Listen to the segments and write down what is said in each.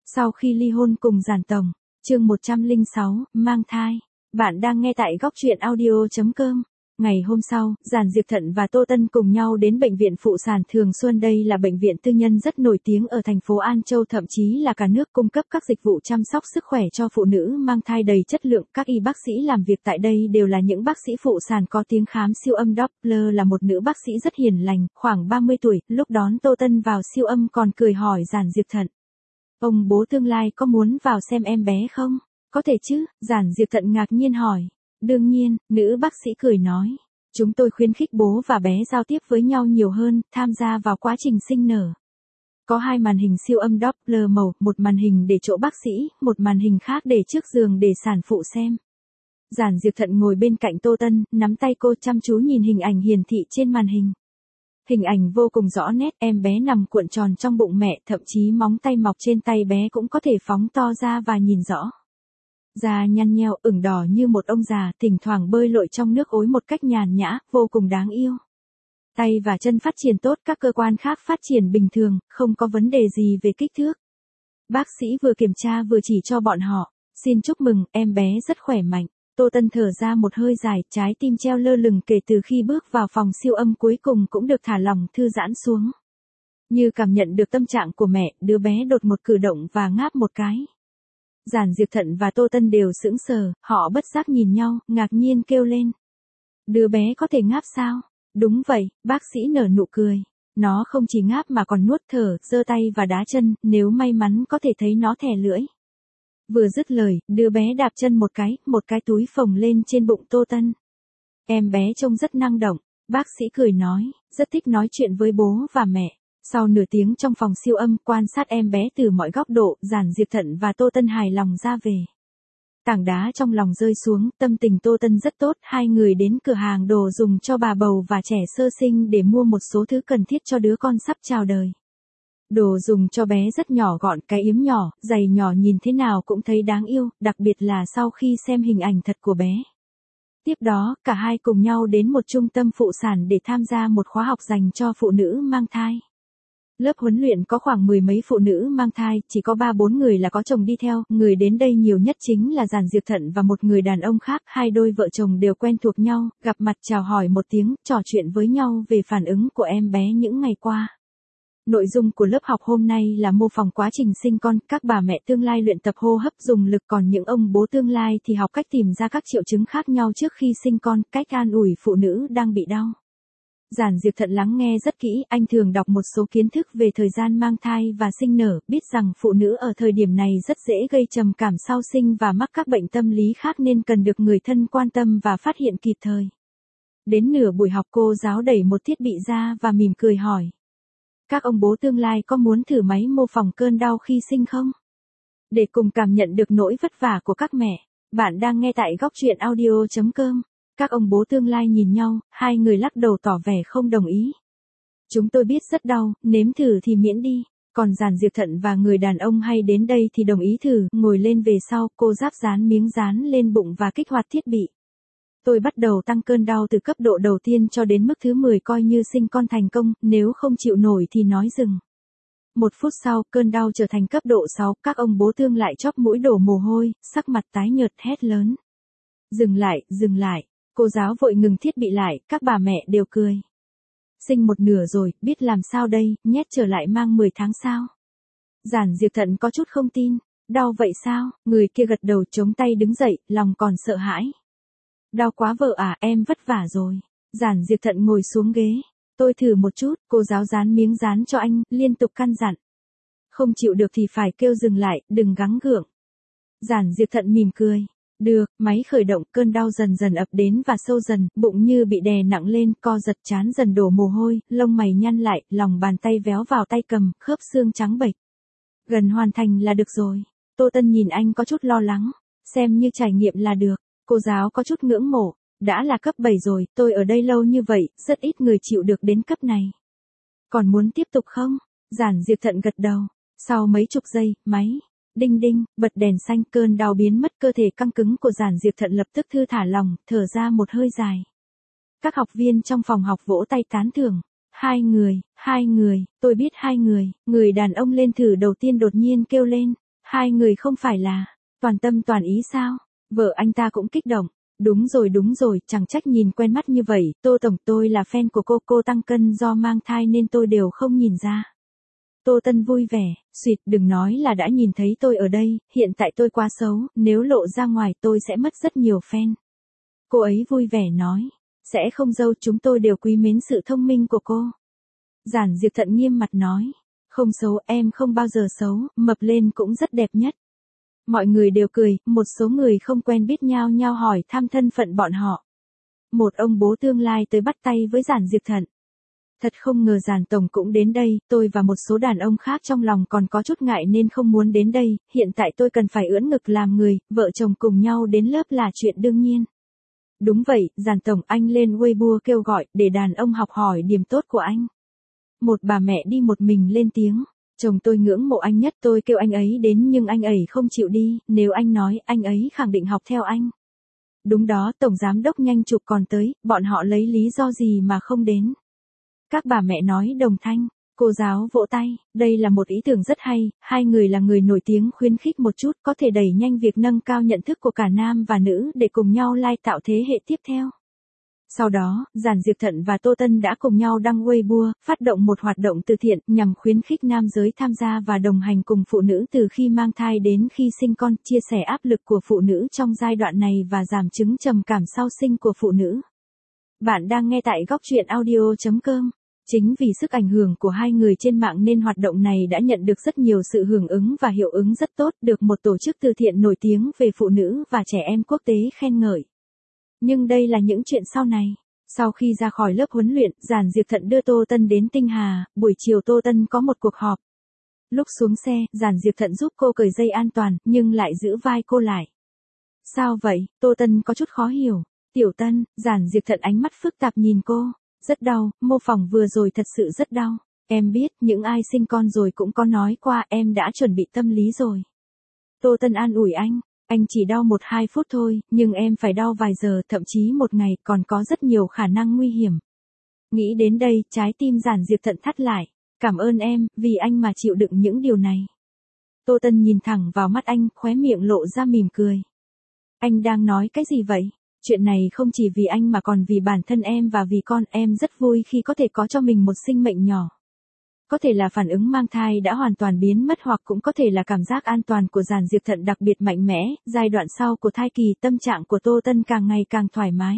Sau khi ly hôn cùng Giản Tổng, chương 106, mang thai. Bạn đang nghe tại góc truyện audio.com. Ngày hôm sau, Giản Diệp Thận và Tô Tân cùng nhau đến bệnh viện phụ sản Thường Xuân. Đây là bệnh viện tư nhân rất nổi tiếng ở thành phố An Châu, thậm chí là cả nước, cung cấp các dịch vụ chăm sóc sức khỏe cho phụ nữ mang thai đầy chất lượng. Các y bác sĩ làm việc tại đây đều là những bác sĩ phụ sản có tiếng. Khám siêu âm Doppler là một nữ bác sĩ rất hiền lành, khoảng 30 tuổi, lúc đón Tô Tân vào siêu âm còn cười hỏi Giản Diệp Thận: "Ông bố tương lai có muốn vào xem em bé không?" "Có thể chứ?" Giản Diệp Thận ngạc nhiên hỏi. "Đương nhiên," nữ bác sĩ cười nói. "Chúng tôi khuyến khích bố và bé giao tiếp với nhau nhiều hơn, tham gia vào quá trình sinh nở." Có 2 màn hình siêu âm Doppler màu, một màn hình để chỗ bác sĩ, một màn hình khác để trước giường để sản phụ xem. Giản Diệp Thận ngồi bên cạnh Tô Tân, nắm tay cô chăm chú nhìn hình ảnh hiển thị trên màn hình. Hình ảnh vô cùng rõ nét, em bé nằm cuộn tròn trong bụng mẹ, thậm chí móng tay mọc trên tay bé cũng có thể phóng to ra và nhìn rõ. Da nhăn nheo, ửng đỏ như một ông già, thỉnh thoảng bơi lội trong nước ối một cách nhàn nhã, vô cùng đáng yêu. Tay và chân phát triển tốt, các cơ quan khác phát triển bình thường, không có vấn đề gì về kích thước. Bác sĩ vừa kiểm tra vừa chỉ cho bọn họ: "Xin chúc mừng, em bé rất khỏe mạnh." Tô Tân thở ra một hơi dài, trái tim treo lơ lửng kể từ khi bước vào phòng siêu âm cuối cùng cũng được thả lỏng thư giãn xuống. Như cảm nhận được tâm trạng của mẹ, đứa bé đột một cử động và ngáp một cái. Giản Diệp Thận và Tô Tân đều sững sờ, họ bất giác nhìn nhau, ngạc nhiên kêu lên: "Đứa bé có thể ngáp sao?" "Đúng vậy," bác sĩ nở nụ cười. "Nó không chỉ ngáp mà còn nuốt thở, giơ tay và đá chân, nếu may mắn có thể thấy nó thè lưỡi." Vừa dứt lời, đứa bé đạp chân một cái túi phồng lên trên bụng Tô Tân. "Em bé trông rất năng động," bác sĩ cười nói, "rất thích nói chuyện với bố và mẹ." Sau nửa tiếng trong phòng siêu âm quan sát em bé từ mọi góc độ, Giản Diệp Thận và Tô Tân hài lòng ra về. Tảng đá trong lòng rơi xuống, tâm tình Tô Tân rất tốt. Hai người đến cửa hàng đồ dùng cho bà bầu và trẻ sơ sinh để mua một số thứ cần thiết cho đứa con sắp chào đời. Đồ dùng cho bé rất nhỏ gọn, cái yếm nhỏ, giày nhỏ, nhìn thế nào cũng thấy đáng yêu, đặc biệt là sau khi xem hình ảnh thật của bé. Tiếp đó, cả hai cùng nhau đến một trung tâm phụ sản để tham gia một khóa học dành cho phụ nữ mang thai. Lớp huấn luyện có khoảng 10 mấy phụ nữ mang thai, chỉ có 3-4 người là có chồng đi theo. Người đến đây nhiều nhất chính là Giản Diệp Thận và một người đàn ông khác. Hai đôi vợ chồng đều quen thuộc nhau, gặp mặt chào hỏi một tiếng, trò chuyện với nhau về phản ứng của em bé những ngày qua. Nội dung của lớp học hôm nay là mô phỏng quá trình sinh con, các bà mẹ tương lai luyện tập hô hấp dùng lực, còn những ông bố tương lai thì học cách tìm ra các triệu chứng khác nhau trước khi sinh con, cách an ủi phụ nữ đang bị đau. Giản Diệp Thận lắng nghe rất kỹ, anh thường đọc một số kiến thức về thời gian mang thai và sinh nở, biết rằng phụ nữ ở thời điểm này rất dễ gây trầm cảm sau sinh và mắc các bệnh tâm lý khác nên cần được người thân quan tâm và phát hiện kịp thời. Đến nửa buổi học, cô giáo đẩy một thiết bị ra và mỉm cười hỏi: "Các ông bố tương lai có muốn thử máy mô phỏng cơn đau khi sinh không? Để cùng cảm nhận được nỗi vất vả của các mẹ." Bạn đang nghe tại góc truyện audio.com. Các ông bố tương lai nhìn nhau, hai người lắc đầu tỏ vẻ không đồng ý. "Chúng tôi biết rất đau, nếm thử thì miễn đi." Còn Giản Diệp Thận và người đàn ông hay đến đây thì đồng ý thử, ngồi lên về sau, cô ráp dán miếng dán lên bụng và kích hoạt thiết bị. "Tôi bắt đầu tăng cơn đau từ cấp độ đầu tiên cho đến mức thứ 10, coi như sinh con thành công, nếu không chịu nổi thì nói dừng." 1 phút sau, cơn đau trở thành cấp độ 6, các ông bố tương lại chóp mũi đổ mồ hôi, sắc mặt tái nhợt hét lớn: "Dừng lại, dừng lại." Cô giáo vội ngừng thiết bị lại, các bà mẹ đều cười. "Sinh một nửa rồi, biết làm sao đây, nhét trở lại mang 10 tháng sao?" Giản Diệp Thận có chút không tin. "Đau vậy sao?" Người kia gật đầu, chống tay đứng dậy, lòng còn sợ hãi. "Đau quá vợ à, em vất vả rồi." Giản Diệp Thận ngồi xuống ghế. "Tôi thử một chút." Cô giáo dán miếng dán cho anh, liên tục căn dặn. "Không chịu được thì phải kêu dừng lại, đừng gắng gượng." Giản Diệp Thận mỉm cười. Được, máy khởi động, cơn đau dần dần ập đến và sâu dần, bụng như bị đè nặng lên, co giật, trán dần đổ mồ hôi, lông mày nhăn lại, lòng bàn tay véo vào tay cầm, khớp xương trắng bệch. "Gần hoàn thành là được rồi." Tô Tân nhìn anh có chút lo lắng. "Xem như trải nghiệm là được." Cô giáo có chút ngưỡng mộ. "Đã là cấp 7 rồi, tôi ở đây lâu như vậy, rất ít người chịu được đến cấp này. Còn muốn tiếp tục không?" Giản Diệp Thận gật đầu. Sau mấy chục giây, máy đinh đinh, bật đèn xanh, cơn đau biến mất, cơ thể căng cứng của Giản Diệp Thận lập tức thư thả lòng, thở ra một hơi dài. Các học viên trong phòng học vỗ tay tán thưởng. Hai người, tôi biết 2 người." Người đàn ông lên thử đầu tiên đột nhiên kêu lên: Hai người không phải là toàn tâm toàn ý sao? Vợ anh ta cũng kích động. Đúng rồi, chẳng trách nhìn quen mắt như vậy, Tô Tổng tôi là fan của cô tăng cân do mang thai nên tôi đều không nhìn ra. Tô Tân vui vẻ, đừng nói là đã nhìn thấy tôi ở đây, hiện tại tôi quá xấu, nếu lộ ra ngoài tôi sẽ mất rất nhiều fan. Cô ấy vui vẻ nói, sẽ không dâu, chúng tôi đều quý mến sự thông minh của cô. Giản Diệp Thận nghiêm mặt nói, không xấu, em không bao giờ xấu, mập lên cũng rất đẹp nhất. Mọi người đều cười, một số người không quen biết nhao nhao hỏi thăm thân phận bọn họ. Một ông bố tương lai tới bắt tay với Giản Diệp Thận. Thật không ngờ Giản Tổng cũng đến đây, tôi và một số đàn ông khác trong lòng còn có chút ngại nên không muốn đến đây, hiện tại tôi cần phải ưỡn ngực làm người, vợ chồng cùng nhau đến lớp là chuyện đương nhiên. Đúng vậy, Giản Tổng, anh lên Weibo kêu gọi, để đàn ông học hỏi điểm tốt của anh. Một bà mẹ đi một mình lên tiếng. Chồng tôi ngưỡng mộ anh nhất, tôi kêu anh ấy đến nhưng anh ấy không chịu đi, nếu anh nói, anh ấy khẳng định học theo anh. Đúng đó, Tổng Giám Đốc nhanh chục còn tới, bọn họ lấy lý do gì mà không đến. Các bà mẹ nói đồng thanh, cô giáo vỗ tay, đây là một ý tưởng rất hay, hai người là người nổi tiếng khuyến khích một chút có thể đẩy nhanh việc nâng cao nhận thức của cả nam và nữ để cùng nhau lai tạo thế hệ tiếp theo. Sau đó, Giản Diệp Thận và Tô Tân đã cùng nhau đăng Weibo, phát động một hoạt động từ thiện nhằm khuyến khích nam giới tham gia và đồng hành cùng phụ nữ từ khi mang thai đến khi sinh con, chia sẻ áp lực của phụ nữ trong giai đoạn này và giảm chứng trầm cảm sau sinh của phụ nữ. Bạn đang nghe tại góc truyện audio.com. Chính vì sức ảnh hưởng của hai người trên mạng nên hoạt động này đã nhận được rất nhiều sự hưởng ứng và hiệu ứng rất tốt, được một tổ chức từ thiện nổi tiếng về phụ nữ và trẻ em quốc tế khen ngợi. Nhưng đây là những chuyện sau này. Sau khi ra khỏi lớp huấn luyện, Giản Diệp Thận đưa Tô Tân đến Tinh Hà, buổi chiều Tô Tân có một cuộc họp. Lúc xuống xe, Giản Diệp Thận giúp cô cởi dây an toàn, nhưng lại giữ vai cô lại. Sao vậy? Tô Tân có chút khó hiểu. Tiểu Tân, Giản Diệp Thận ánh mắt phức tạp nhìn cô. Rất đau, mô phỏng vừa rồi thật sự rất đau. Em biết, những ai sinh con rồi cũng có nói qua, em đã chuẩn bị tâm lý rồi. Tô Tân an ủi anh chỉ đau 1-2 phút thôi, nhưng em phải đau vài giờ, thậm chí một ngày, còn có rất nhiều khả năng nguy hiểm. Nghĩ đến đây, trái tim Giản Diệp Thận thắt lại. Cảm ơn em, vì anh mà chịu đựng những điều này. Tô Tân nhìn thẳng vào mắt anh, khóe miệng lộ ra mỉm cười. Anh đang nói cái gì vậy? Chuyện này không chỉ vì anh mà còn vì bản thân em và vì con, em rất vui khi có thể có cho mình một sinh mệnh nhỏ. Có thể là phản ứng mang thai đã hoàn toàn biến mất hoặc cũng có thể là cảm giác an toàn của Giản Diệp Thận đặc biệt mạnh mẽ, giai đoạn sau của thai kỳ tâm trạng của Tô Tân càng ngày càng thoải mái.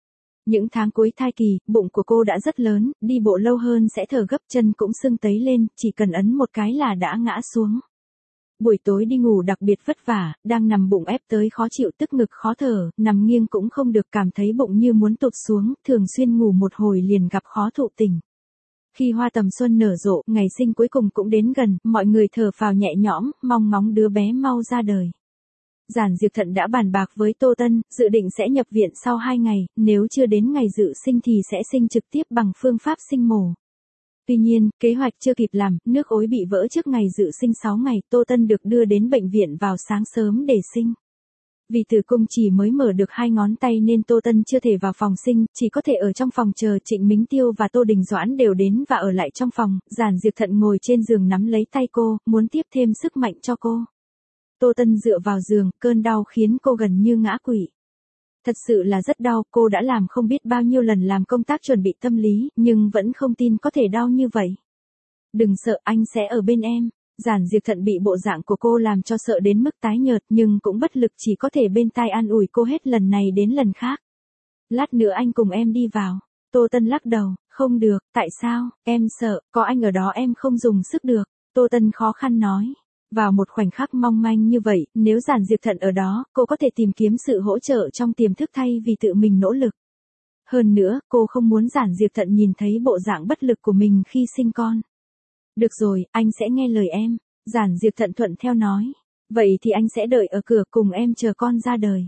Những tháng cuối thai kỳ, bụng của cô đã rất lớn, đi bộ lâu hơn sẽ thở gấp, chân cũng sưng tấy lên, chỉ cần ấn một cái là đã ngã xuống. Buổi tối đi ngủ đặc biệt vất vả, đang nằm bụng ép tới khó chịu, tức ngực khó thở, nằm nghiêng cũng không được, cảm thấy bụng như muốn tụt xuống, thường xuyên ngủ một hồi liền gặp khó thụ tình. Khi hoa tầm xuân nở rộ, ngày sinh cuối cùng cũng đến gần, mọi người thở phào nhẹ nhõm, mong ngóng đứa bé mau ra đời. Giản Diệp Thận đã bàn bạc với Tô Tân, dự định sẽ nhập viện sau 2 ngày, nếu chưa đến ngày dự sinh thì sẽ sinh trực tiếp bằng phương pháp sinh mổ. Tuy nhiên, kế hoạch chưa kịp làm, nước ối bị vỡ trước ngày dự sinh 6 ngày, Tô Tân được đưa đến bệnh viện vào sáng sớm để sinh. Vì tử cung chỉ mới mở được 2 ngón tay nên Tô Tân chưa thể vào phòng sinh, chỉ có thể ở trong phòng chờ. Trịnh Mính Tiêu và Tô Đình Doãn đều đến và ở lại trong phòng. Giản Diệp Thận ngồi trên giường nắm lấy tay cô, muốn tiếp thêm sức mạnh cho cô. Tô Tân dựa vào giường, cơn đau khiến cô gần như ngã quỵ. Thật sự là rất đau, cô đã làm không biết bao nhiêu lần làm công tác chuẩn bị tâm lý, nhưng vẫn không tin có thể đau như vậy. Đừng sợ, anh sẽ ở bên em. Giản Diệp Thận bị bộ dạng của cô làm cho sợ đến mức tái nhợt, nhưng cũng bất lực, chỉ có thể bên tai an ủi cô hết lần này đến lần khác. Lát nữa anh cùng em đi vào. Tô Tân lắc đầu, không được, tại sao, em sợ, có anh ở đó em không dùng sức được. Tô Tân khó khăn nói. Vào một khoảnh khắc mong manh như vậy, nếu Giản Diệp Thận ở đó, cô có thể tìm kiếm sự hỗ trợ trong tiềm thức thay vì tự mình nỗ lực. Hơn nữa, cô không muốn Giản Diệp Thận nhìn thấy bộ dạng bất lực của mình khi sinh con. Được rồi, anh sẽ nghe lời em. Giản Diệp Thận thuận theo nói. Vậy thì anh sẽ đợi ở cửa cùng em chờ con ra đời.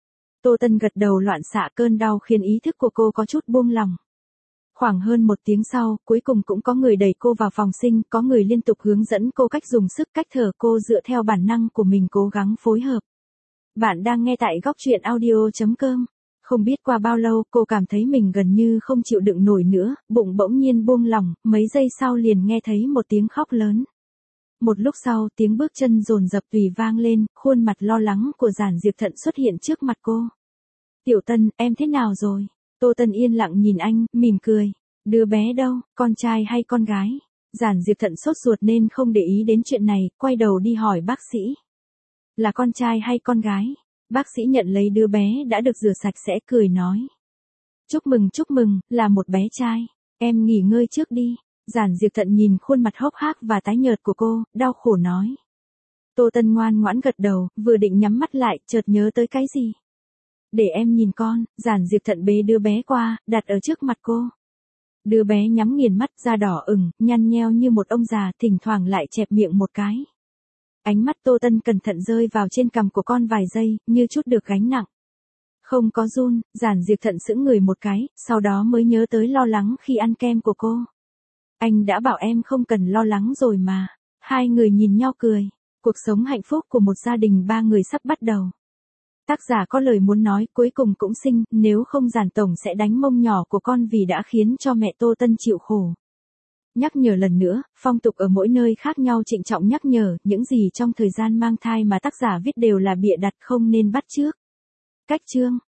Tô Tân gật đầu loạn xạ, cơn đau khiến ý thức của cô có chút buông lỏng. Khoảng hơn 1 tiếng sau, cuối cùng cũng có người đẩy cô vào phòng sinh, có người liên tục hướng dẫn cô cách dùng sức, cách thở, cô dựa theo bản năng của mình cố gắng phối hợp. Bạn đang nghe tại góc truyện audio.com. Không biết qua bao lâu, cô cảm thấy mình gần như không chịu đựng nổi nữa, bụng bỗng nhiên buông lỏng, mấy giây sau liền nghe thấy một tiếng khóc lớn. Một lúc sau tiếng bước chân dồn dập tùy vang lên, khuôn mặt lo lắng của Giản Diệp Thận xuất hiện trước mặt cô. Tiểu Tân, em thế nào rồi? Tô Tân yên lặng nhìn anh, mỉm cười. Đứa bé đâu, con trai hay con gái? Giản Diệp Thận sốt ruột nên không để ý đến chuyện này, quay đầu đi hỏi bác sĩ. Là con trai hay con gái? Bác sĩ nhận lấy đứa bé đã được rửa sạch sẽ cười nói. Chúc mừng, là một bé trai. Em nghỉ ngơi trước đi. Giản Diệp Thận nhìn khuôn mặt hốc hác và tái nhợt của cô, đau khổ nói. Tô Tân ngoan ngoãn gật đầu, vừa định nhắm mắt lại, chợt nhớ tới cái gì. Để em nhìn con. Giản Diệp Thận bế đứa bé qua, đặt ở trước mặt cô. Đứa bé nhắm nghiền mắt, da đỏ ửng, nhăn nheo như một ông già, thỉnh thoảng lại chẹp miệng một cái. Ánh mắt Tô Tân cẩn thận rơi vào trên cằm của con vài giây, như chút được gánh nặng. Không có run. Giản Diệp Thận sững người một cái, sau đó mới nhớ tới lo lắng khi ăn kem của cô. Anh đã bảo em không cần lo lắng rồi mà. Hai người nhìn nhau cười. Cuộc sống hạnh phúc của một gia đình 3 người sắp bắt đầu. Tác giả có lời muốn nói, cuối cùng cũng sinh, nếu không Giản tổng sẽ đánh mông nhỏ của con vì đã khiến cho mẹ Tô Tân chịu khổ. Nhắc nhở lần nữa, phong tục ở mỗi nơi khác nhau, trịnh trọng nhắc nhở, những gì trong thời gian mang thai mà tác giả viết đều là bịa đặt, không nên bắt chước. Cách chương